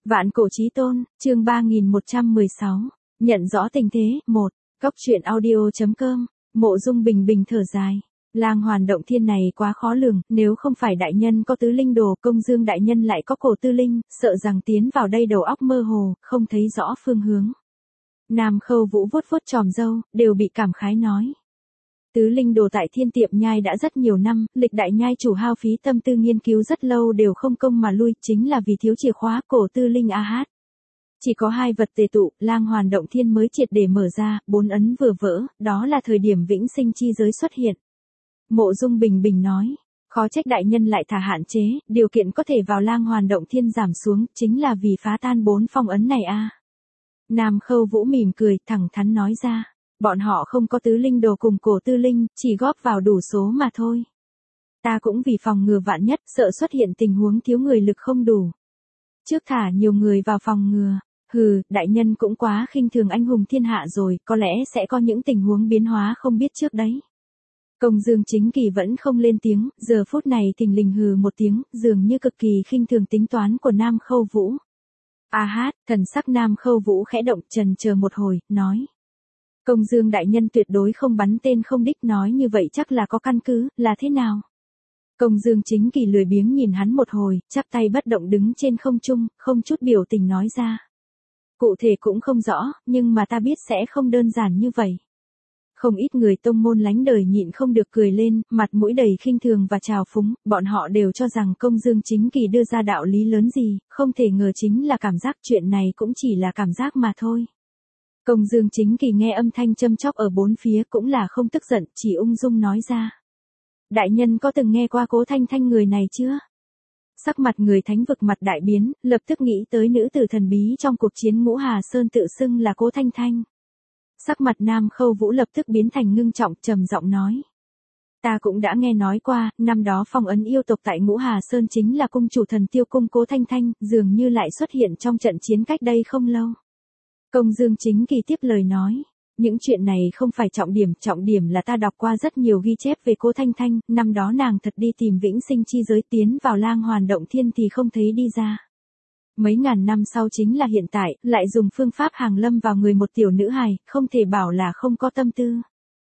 Vạn cổ chí tôn, chương 3116, nhận rõ tình thế, 1, Cóc truyện audio.com, Mộ Dung Bình Bình thở dài. Lang Hoàn Động Thiên này quá khó lường, nếu không phải đại nhân có tứ linh đồ, Công Dương đại nhân lại có cổ tư linh, sợ rằng tiến vào đây đầu óc mơ hồ, không thấy rõ phương hướng. Nam Khâu Vũ vuốt vuốt chòm râu, đều bị cảm khái nói. Tứ linh đồ tại Thiên Tiệm Nhai đã rất nhiều năm, lịch đại nhai chủ hao phí tâm tư nghiên cứu rất lâu đều không công mà lui, chính là vì thiếu chìa khóa cổ tư linh AH. Chỉ có hai vật tề tụ, Lang Hoàn Động Thiên mới triệt để mở ra, 4 ấn vừa vỡ, đó là thời điểm vĩnh sinh chi giới xuất hiện. Mộ Dung Bình Bình nói, khó trách đại nhân lại thả hạn chế, điều kiện có thể vào Lang Hoàn Động Thiên giảm xuống, chính là vì phá tan 4 phong ấn này a. Nam Khâu Vũ mỉm cười, thẳng thắn nói ra, bọn họ không có tứ linh đồ cùng cổ tư linh, chỉ góp vào đủ số mà thôi. Ta cũng vì phòng ngừa vạn nhất, sợ xuất hiện tình huống thiếu người lực không đủ. Trước thả nhiều người vào phòng ngừa, đại nhân cũng quá khinh thường anh hùng thiên hạ rồi, có lẽ sẽ có những tình huống biến hóa không biết trước đấy. Công Dương Chính Kỳ vẫn không lên tiếng, giờ phút này thình lình hừ một tiếng, dường như cực kỳ khinh thường tính toán của Nam Khâu Vũ. Thần sắc Nam Khâu Vũ khẽ động, chần chờ một hồi, nói. Công Dương đại nhân tuyệt đối không bắn tên không đích, nói như vậy chắc là có căn cứ, là thế nào? Công Dương Chính Kỳ lười biếng nhìn hắn một hồi, chắp tay bất động đứng trên không trung, không chút biểu tình nói ra. Cụ thể cũng không rõ, nhưng mà ta biết sẽ không đơn giản như vậy. Không ít người tông môn lánh đời nhịn không được cười lên, mặt mũi đầy khinh thường và trào phúng, bọn họ đều cho rằng Công Dương Chính Kỳ đưa ra đạo lý lớn gì, không thể ngờ chính là cảm giác, chuyện này cũng chỉ là cảm giác mà thôi. Công Dương Chính Kỳ nghe âm thanh châm chóc ở bốn phía cũng là không tức giận, chỉ ung dung nói ra. Đại nhân có từng nghe qua Cố Thanh Thanh người này chưa? Sắc mặt người thánh vực mặt đại biến, lập tức nghĩ tới nữ tử thần bí trong cuộc chiến Ngũ Hà Sơn tự xưng là Cố Thanh Thanh. Sắc mặt Nam Khâu Vũ lập tức biến thành ngưng trọng, trầm giọng nói. Ta cũng đã nghe nói qua, năm đó phong ấn yêu tộc tại Ngũ Hà Sơn chính là cung chủ thần tiêu cung Cố Thanh Thanh, dường như lại xuất hiện trong trận chiến cách đây không lâu. Công Dương Chính Kỳ tiếp lời nói. Những chuyện này không phải trọng điểm là ta đọc qua rất nhiều ghi chép về Cố Thanh Thanh, năm đó nàng thật đi tìm vĩnh sinh chi giới tiến vào Lang Hoàn Động Thiên thì không thấy đi ra. Mấy ngàn năm sau chính là hiện tại, lại dùng phương pháp hàng lâm vào người một tiểu nữ hài, không thể bảo là không có tâm tư.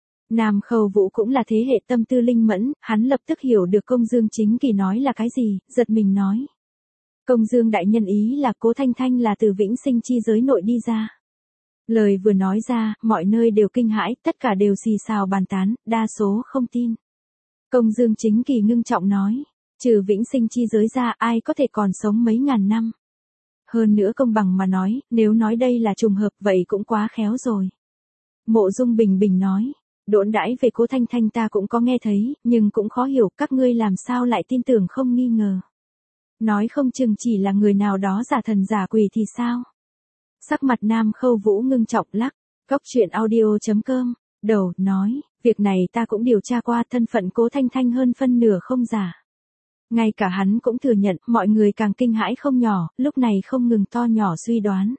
Nam Khâu Vũ cũng là thế hệ tâm tư linh mẫn, hắn lập tức hiểu được Công Dương Chính Kỳ nói là cái gì, giật mình nói. Công Dương đại nhân ý là Cố Thanh Thanh là từ vĩnh sinh chi giới nội đi ra. Lời vừa nói ra, mọi nơi đều kinh hãi, tất cả đều xì xào bàn tán, đa số không tin. Công Dương Chính Kỳ ngưng trọng nói, trừ vĩnh sinh chi giới ra ai có thể còn sống mấy ngàn năm. Hơn nữa công bằng mà nói, nếu nói đây là trùng hợp vậy cũng quá khéo rồi. Mộ Dung Bình Bình nói, đồn đãi về Cố Thanh Thanh ta cũng có nghe thấy, nhưng cũng khó hiểu các ngươi làm sao lại tin tưởng không nghi ngờ. Nói không chừng chỉ là người nào đó giả thần giả quỷ thì sao? Sắc mặt Nam Khâu Vũ ngưng trọng lắc, Cóc truyện audio.com, đầu, nói, việc này ta cũng điều tra qua, thân phận Cố Thanh Thanh hơn phân nửa không giả. Ngay cả hắn cũng thừa nhận, mọi người càng kinh hãi không nhỏ, lúc này không ngừng to nhỏ suy đoán.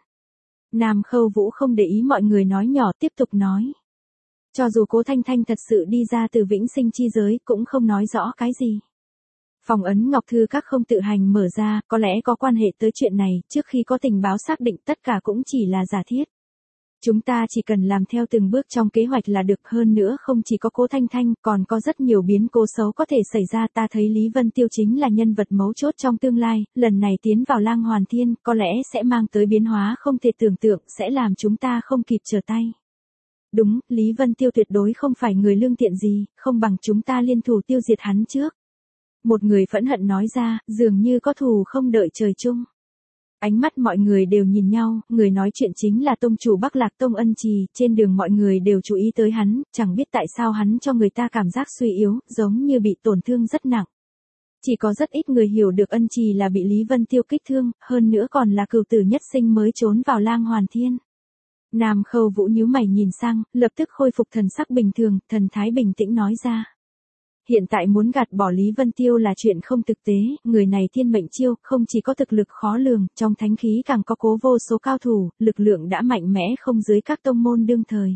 Nam Khâu Vũ không để ý mọi người nói nhỏ, tiếp tục nói. Cho dù Cố Thanh Thanh thật sự đi ra từ vĩnh sinh chi giới, cũng không nói rõ cái gì. Phòng ấn Ngọc Thư các không tự hành mở ra, có lẽ có quan hệ tới chuyện này, trước khi có tình báo xác định tất cả cũng chỉ là giả thiết. Chúng ta chỉ cần làm theo từng bước trong kế hoạch là được, hơn nữa không chỉ có Cố Thanh Thanh, còn có rất nhiều biến cố xấu có thể xảy ra. Ta thấy Lý Vân Tiêu chính là nhân vật mấu chốt trong tương lai, lần này tiến vào Lang Hoàn Thiên, có lẽ sẽ mang tới biến hóa không thể tưởng tượng, sẽ làm chúng ta không kịp trở tay. Đúng, Lý Vân Tiêu tuyệt đối không phải người lương thiện gì, không bằng chúng ta liên thủ tiêu diệt hắn trước. Một người phẫn hận nói ra, dường như có thù không đợi trời chung. Ánh mắt mọi người đều nhìn nhau, người nói chuyện chính là tông chủ Bắc Lạc Tông Ân Trì, trên đường mọi người đều chú ý tới hắn, chẳng biết tại sao hắn cho người ta cảm giác suy yếu, giống như bị tổn thương rất nặng. Chỉ có rất ít người hiểu được Ân Trì là bị Lý Vân Tiêu kích thương, hơn nữa còn là cửu tử nhất sinh mới trốn vào Lang Hoàn Thiên. Nam Khâu Vũ nhíu mày nhìn sang, lập tức khôi phục thần sắc bình thường, thần thái bình tĩnh nói ra. Hiện tại muốn gạt bỏ Lý Vân Tiêu là chuyện không thực tế, người này thiên mệnh chiêu, không chỉ có thực lực khó lường, trong thánh khí càng có cố vô số cao thủ, lực lượng đã mạnh mẽ không dưới các tông môn đương thời.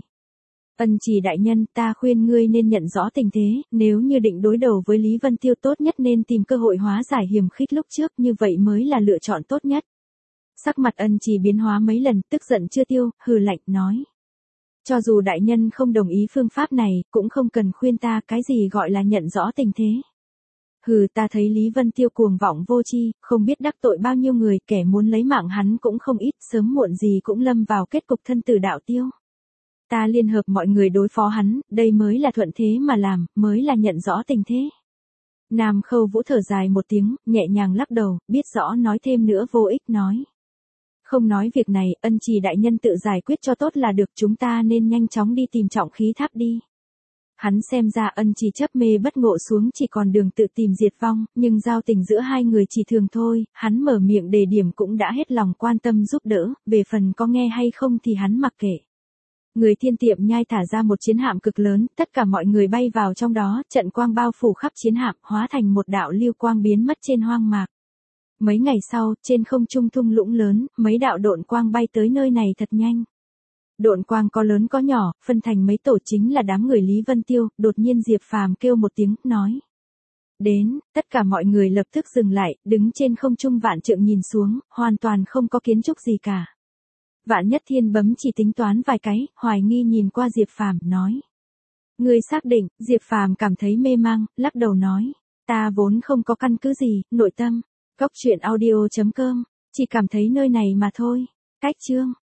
Ân Trì đại nhân, ta khuyên ngươi nên nhận rõ tình thế, nếu như định đối đầu với Lý Vân Tiêu tốt nhất nên tìm cơ hội hóa giải hiểm khích lúc trước, như vậy mới là lựa chọn tốt nhất. Sắc mặt Ân Trì biến hóa mấy lần, tức giận chưa tiêu, hừ lạnh nói. Cho dù đại nhân không đồng ý phương pháp này, cũng không cần khuyên ta cái gì gọi là nhận rõ tình thế. Hừ, ta thấy Lý Vân Tiêu cuồng vọng vô tri, không biết đắc tội bao nhiêu người, kẻ muốn lấy mạng hắn cũng không ít, sớm muộn gì cũng lâm vào kết cục thân tử đạo tiêu. Ta liên hợp mọi người đối phó hắn, đây mới là thuận thế mà làm, mới là nhận rõ tình thế. Nam Khâu Vũ thở dài một tiếng, nhẹ nhàng lắc đầu, biết rõ nói thêm nữa vô ích nói. Không nói việc này, Ân Trì đại nhân tự giải quyết cho tốt là được, chúng ta nên nhanh chóng đi tìm Trọng Khí Tháp đi. Hắn xem ra Ân Trì chấp mê bất ngộ xuống chỉ còn đường tự tìm diệt vong, nhưng giao tình giữa hai người chỉ thường thôi, hắn mở miệng đề điểm cũng đã hết lòng quan tâm giúp đỡ, về phần có nghe hay không thì hắn mặc kệ. Người Thiên Tiệm Nhai thả ra một chiến hạm cực lớn, tất cả mọi người bay vào trong đó, trận quang bao phủ khắp chiến hạm, hóa thành một đạo lưu quang biến mất trên hoang mạc. Mấy ngày sau, trên không trung thung lũng lớn, mấy đạo độn quang bay tới nơi này thật nhanh. Độn quang có lớn có nhỏ, phân thành mấy tổ chính là đám người Lý Vân Tiêu, đột nhiên Diệp Phàm kêu một tiếng, nói. Đến, tất cả mọi người lập tức dừng lại, đứng trên không trung vạn trượng nhìn xuống, hoàn toàn không có kiến trúc gì cả. Vạn Nhất Thiên bấm chỉ tính toán vài cái, hoài nghi nhìn qua Diệp Phàm, nói. Ngươi xác định, Diệp Phàm cảm thấy mê mang, lắc đầu nói. Ta vốn không có căn cứ gì, nội tâm. Cóc truyện audio.com, chỉ cảm thấy nơi này mà thôi. Cách chương.